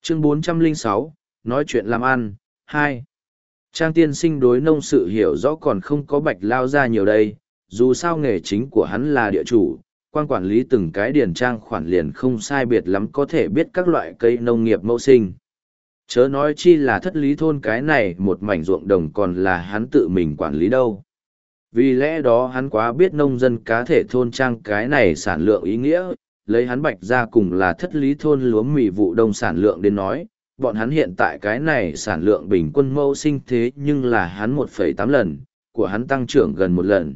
Chương 406, nói chuyện làm ăn, 2. Trang tiên sinh đối nông sự hiểu rõ còn không có Bạch Lao Gia nhiều đây, dù sao nghề chính của hắn là địa chủ, quan quản lý từng cái điền trang khoản liền không sai biệt lắm có thể biết các loại cây nông nghiệp mẫu sinh. Chớ nói chi là thất lý thôn cái này một mảnh ruộng đồng còn là hắn tự mình quản lý đâu. Vì lẽ đó hắn quá biết nông dân cá thể thôn trang cái này sản lượng ý nghĩa, lấy hắn Bạch ra cùng là thất lý thôn lúa mì vụ đông sản lượng đến nói, bọn hắn hiện tại cái này sản lượng bình quân mẫu sinh thế nhưng là hắn 1,8 lần, của hắn tăng trưởng gần 1 lần.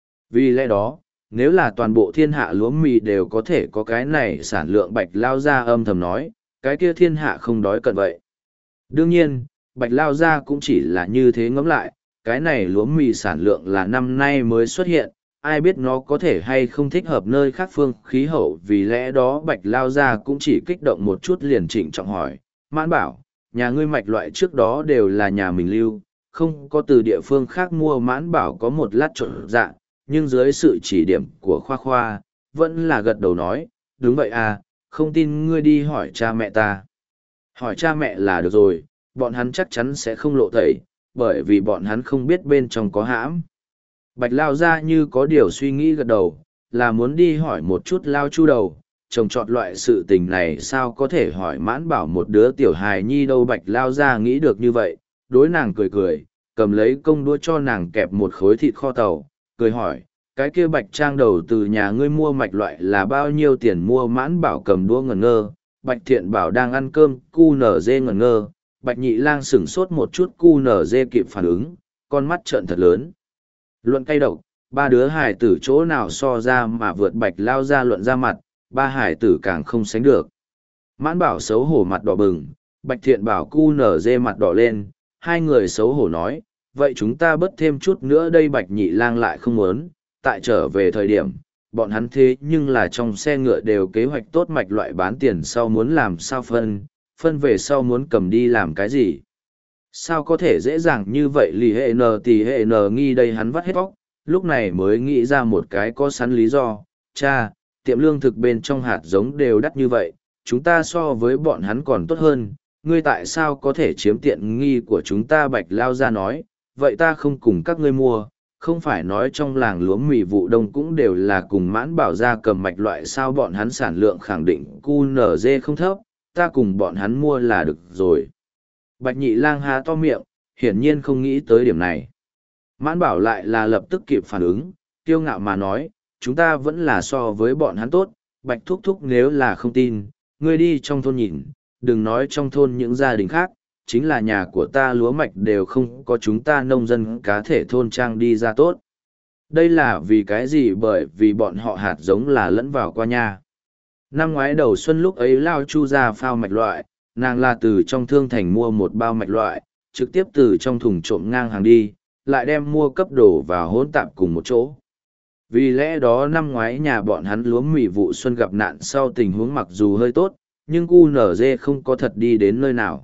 Vì lẽ đó, nếu là toàn bộ thiên hạ lúa mì đều có thể có cái này sản lượng Bạch Lao Gia âm thầm nói, cái kia thiên hạ không đói cận vậy. Đương nhiên, Bạch Lao Gia cũng chỉ là như thế ngẫm lại, cái này lúa mì sản lượng là năm nay mới xuất hiện, ai biết nó có thể hay không thích hợp nơi khác phương khí hậu, vì lẽ đó Bạch Lao Gia cũng chỉ kích động một chút liền trịnh trọng hỏi, Mãn Bảo, nhà ngươi mạch loại trước đó đều là nhà mình lưu, không có từ địa phương khác mua. Mãn Bảo có một lát trộn dạ, nhưng dưới sự chỉ điểm của Khoa Khoa, vẫn là gật đầu nói, đúng vậy à, không tin ngươi đi hỏi cha mẹ ta. Hỏi cha mẹ là được rồi, bọn hắn chắc chắn sẽ không lộ tẩy, bởi vì bọn hắn không biết bên trong có hãm. Bạch Lao Gia như có điều suy nghĩ gật đầu, là muốn đi hỏi một chút Lao Chu đầu, trồng trọt loại sự tình này sao có thể hỏi Mãn Bảo một đứa tiểu hài nhi đâu. Bạch Lao Gia nghĩ được như vậy, đối nàng cười cười, cầm lấy công đũa cho nàng kẹp một khối thịt kho tàu, cười hỏi, cái kia Bạch Trang đầu từ nhà ngươi mua mạch loại là bao nhiêu tiền mua? Mãn Bảo cầm đũa ngẩn ngơ, Bạch Thiện Bảo đang ăn cơm, cu nở dê ngẩn ngơ, Bạch Nhị Lang sửng sốt một chút, cu nở dê kịp phản ứng, con mắt trợn thật lớn. Luận cay độc, ba đứa hải tử chỗ nào so ra mà vượt Bạch Lao Gia luận ra mặt, ba hải tử càng không sánh được. Mãn Bảo xấu hổ mặt đỏ bừng, Bạch Thiện Bảo cu nở dê mặt đỏ lên, hai người xấu hổ nói, vậy chúng ta bớt thêm chút nữa đây. Bạch Nhị Lang lại không muốn, tại trở về thời điểm, bọn hắn thế nhưng là trong xe ngựa đều kế hoạch tốt mạch loại bán tiền sau muốn làm sao phân về sau muốn cầm đi làm cái gì. Sao có thể dễ dàng như vậy? Lì hệ n tì hệ n nghi đây hắn vắt hết bóc, lúc này mới nghĩ ra một cái có sẵn lý do, cha, tiệm lương thực bên trong hạt giống đều đắt như vậy, chúng ta so với bọn hắn còn tốt hơn, ngươi tại sao có thể chiếm tiện nghi của chúng ta? Bạch Lao Gia nói, vậy ta không cùng các ngươi mua, không phải nói trong làng lúa mì vụ đông cũng đều là cùng Mãn Bảo ra cầm mạch loại sao? Bọn hắn sản lượng khẳng định QNZ không thấp, ta cùng bọn hắn mua là được rồi. Bạch Nhị Lang há to miệng, hiển nhiên không nghĩ tới điểm này. Mãn Bảo lại là lập tức kịp phản ứng, kiêu ngạo mà nói, chúng ta vẫn là so với bọn hắn tốt. Bạch thúc thúc, nếu là không tin, ngươi đi trong thôn nhìn, đừng nói trong thôn những gia đình khác, chính là nhà của ta lúa mạch đều không có chúng ta nông dân cá thể thôn trang đi ra tốt. Đây là vì cái gì? Bởi vì bọn họ hạt giống là lẫn vào qua nha. Năm ngoái đầu xuân lúc ấy Lao Chu ra phao mạch loại, nàng là từ trong thương thành mua một bao mạch loại, trực tiếp từ trong thùng trộm ngang hàng đi, lại đem mua cấp đổ vào hỗn tạp cùng một chỗ. Vì lẽ đó năm ngoái nhà bọn hắn lúa mì vụ xuân gặp nạn sau tình huống mặc dù hơi tốt, nhưng QNZ không có thật đi đến nơi nào.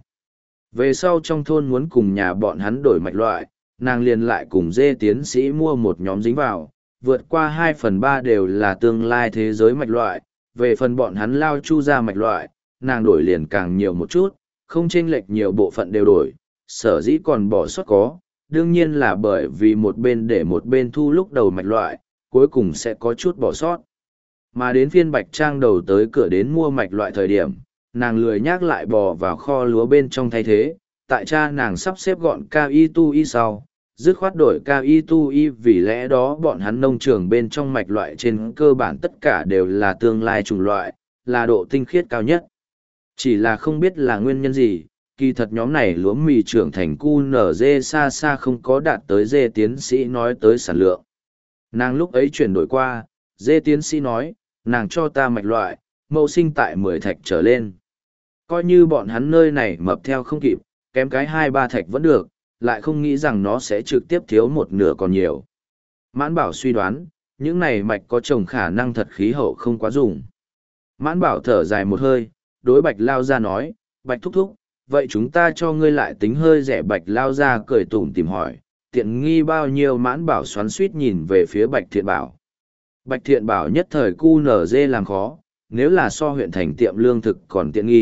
Về sau trong thôn muốn cùng nhà bọn hắn đổi mạch loại, nàng liền lại cùng dê tiến sĩ mua một nhóm dính vào, vượt qua 2/3 đều là tương lai thế giới mạch loại. Về phần bọn hắn Lao Chu ra mạch loại, nàng đổi liền càng nhiều một chút, không chênh lệch nhiều bộ phận đều đổi, sở dĩ còn bỏ sót có, đương nhiên là bởi vì một bên để một bên thu lúc đầu mạch loại, cuối cùng sẽ có chút bỏ sót. Mà đến phiên Bạch Trang đầu tới cửa đến mua mạch loại thời điểm, nàng lười nhác lại bò vào kho lúa bên trong thay thế, tại cha nàng sắp xếp gọn KI sau, dứt khoát đổi KI, vì lẽ đó bọn hắn nông trường bên trong mạch loại trên cơ bản tất cả đều là tương lai chủng loại, là độ tinh khiết cao nhất. Chỉ là không biết là nguyên nhân gì, kỳ thật nhóm này lúa mì trưởng thành QNZ xa xa không có đạt tới dê tiến sĩ nói tới sản lượng. Nàng lúc ấy chuyển đổi qua, dê tiến sĩ nói, nàng cho ta mạch loại, mẫu sinh tại 10 thạch trở lên. Coi như bọn hắn nơi này mập theo không kịp, kém cái 2-3 thạch vẫn được, lại không nghĩ rằng nó sẽ trực tiếp thiếu một nửa còn nhiều. Mãn Bảo suy đoán, những này mạch có trồng khả năng thật khí hậu không quá dùng. Mãn Bảo thở dài một hơi, đối Bạch Lao Gia nói, Bạch thúc thúc, vậy chúng ta cho ngươi lại tính hơi rẻ. Bạch Lao Gia cười tủm tìm hỏi, tiện nghi bao nhiêu? Mãn Bảo xoắn suýt nhìn về phía Bạch Thiện Bảo. Bạch Thiện Bảo nhất thời QNZ làm khó, nếu là so huyện thành tiệm lương thực còn tiện nghi,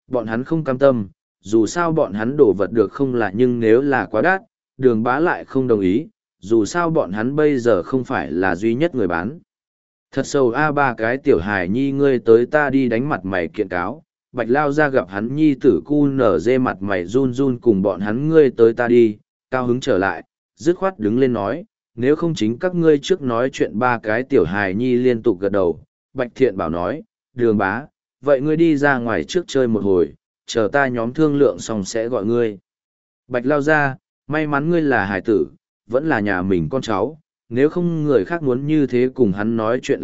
bọn hắn không cam tâm, dù sao bọn hắn đổ vật được không là, nhưng nếu là quá đắt, Đường Bá lại không đồng ý, dù sao bọn hắn bây giờ không phải là duy nhất người bán. Thật sâu a, ba cái tiểu hài nhi ngươi tới ta đi đánh mặt mày kiện cáo, Bạch Lao ra gặp hắn nhi tử cu nở dê mặt mày run run cùng bọn hắn ngươi tới ta đi, cao hứng trở lại, dứt khoát đứng lên nói, nếu không chính các ngươi trước nói chuyện. Ba cái tiểu hài nhi liên tục gật đầu. Bạch Thiện Bảo nói, Đường Bá, vậy ngươi đi ra ngoài trước chơi một hồi, chờ ta nhóm thương lượng xong sẽ gọi ngươi. Bạch Lao ra, may mắn ngươi là hài tử, vẫn là nhà mình con cháu, nếu không người khác muốn như thế cùng hắn nói chuyện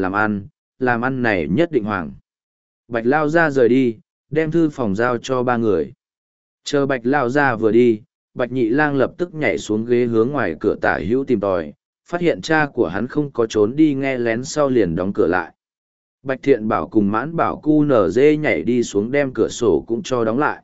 làm ăn này nhất định hoàng. Bạch Lao ra rời đi, đem thư phòng giao cho ba người. Chờ Bạch Lao ra vừa đi, Bạch Nhị Lang lập tức nhảy xuống ghế hướng ngoài cửa tả hữu tìm tòi, phát hiện cha của hắn không có trốn đi nghe lén sau liền đóng cửa lại. Bạch Thiện Bảo cùng Mãn Bảo cu nở dê nhảy đi xuống đem cửa sổ cũng cho đóng lại.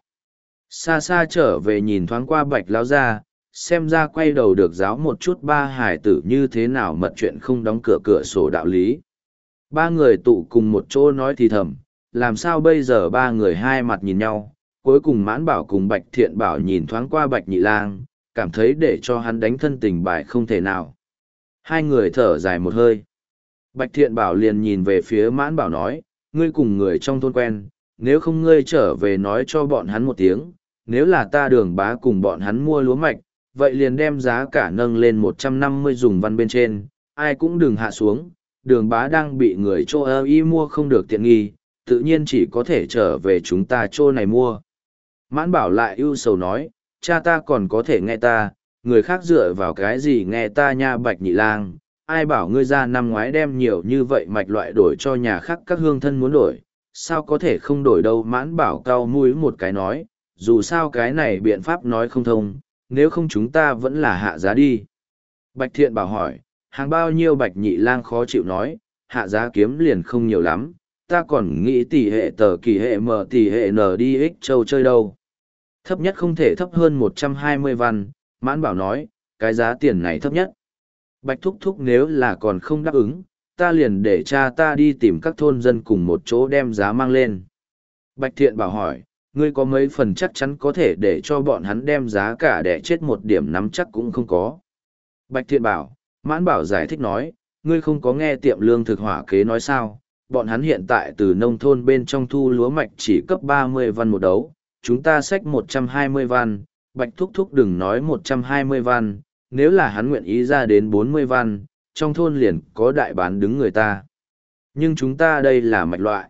Xa xa trở về nhìn thoáng qua Bạch Lao ra, xem ra quay đầu được giáo một chút ba hải tử như thế nào mật chuyện không đóng cửa sổ đạo lý. Ba người tụ cùng một chỗ nói thì thầm, làm sao bây giờ ba người hai mặt nhìn nhau, cuối cùng Mãn Bảo cùng Bạch Thiện Bảo nhìn thoáng qua Bạch Nhị Lang, cảm thấy để cho hắn đánh thân tình bài không thể nào. Hai người thở dài một hơi. Bạch Thiện Bảo liền nhìn về phía Mãn Bảo nói, ngươi cùng người trong thôn quen, nếu không ngươi trở về nói cho bọn hắn một tiếng, nếu là ta Đường Bá cùng bọn hắn mua lúa mạch, vậy liền đem giá cả nâng lên 150 dùng văn bên trên, ai cũng đừng hạ xuống. Đường Bá đang bị người chỗ y mua không được tiện nghi, tự nhiên chỉ có thể trở về chúng ta chỗ này mua. Mãn Bảo lại ưu sầu nói, cha ta còn có thể nghe ta, người khác dựa vào cái gì nghe ta nha. Bạch Nhị Lang, ai bảo ngươi ra năm ngoái đem nhiều như vậy mạch loại đổi cho nhà khác các hương thân muốn đổi, sao có thể không đổi đâu. Mãn Bảo cau mũi một cái nói, dù sao cái này biện pháp nói không thông, nếu không chúng ta vẫn là hạ giá đi. Bạch Thiện Bảo hỏi, hàng bao nhiêu? Bạch Nhị Lang khó chịu nói, hạ giá kiếm liền không nhiều lắm, ta còn nghĩ tỷ hệ tờ kỳ hệ m tỷ hệ n đi ích châu chơi đâu. Thấp nhất không thể thấp hơn 120 văn. Mãn Bảo nói, cái giá tiền này thấp nhất. Bạch Thúc Thúc nếu là còn không đáp ứng, ta liền để cha ta đi tìm các thôn dân cùng một chỗ đem giá mang lên. Bạch Thiện Bảo hỏi, ngươi có mấy phần chắc chắn có thể để cho bọn hắn đem giá cả để chết một điểm nắm chắc cũng không có. Bạch Thiện Bảo, Mãn Bảo giải thích nói, ngươi không có nghe tiệm lương thực hỏa kế nói sao, bọn hắn hiện tại từ nông thôn bên trong thu lúa mạch chỉ cấp 30 văn một đấu, chúng ta xách 120 văn, Bạch Thúc Thúc đừng nói 120 văn, nếu là hắn nguyện ý ra đến 40 văn, trong thôn liền có đại bán đứng người ta. Nhưng chúng ta đây là mạch loại.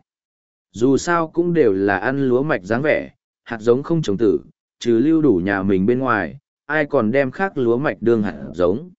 Dù sao cũng đều là ăn lúa mạch dáng vẻ, hạt giống không trồng tử, trừ lưu đủ nhà mình bên ngoài, ai còn đem khác lúa mạch đương hạt giống.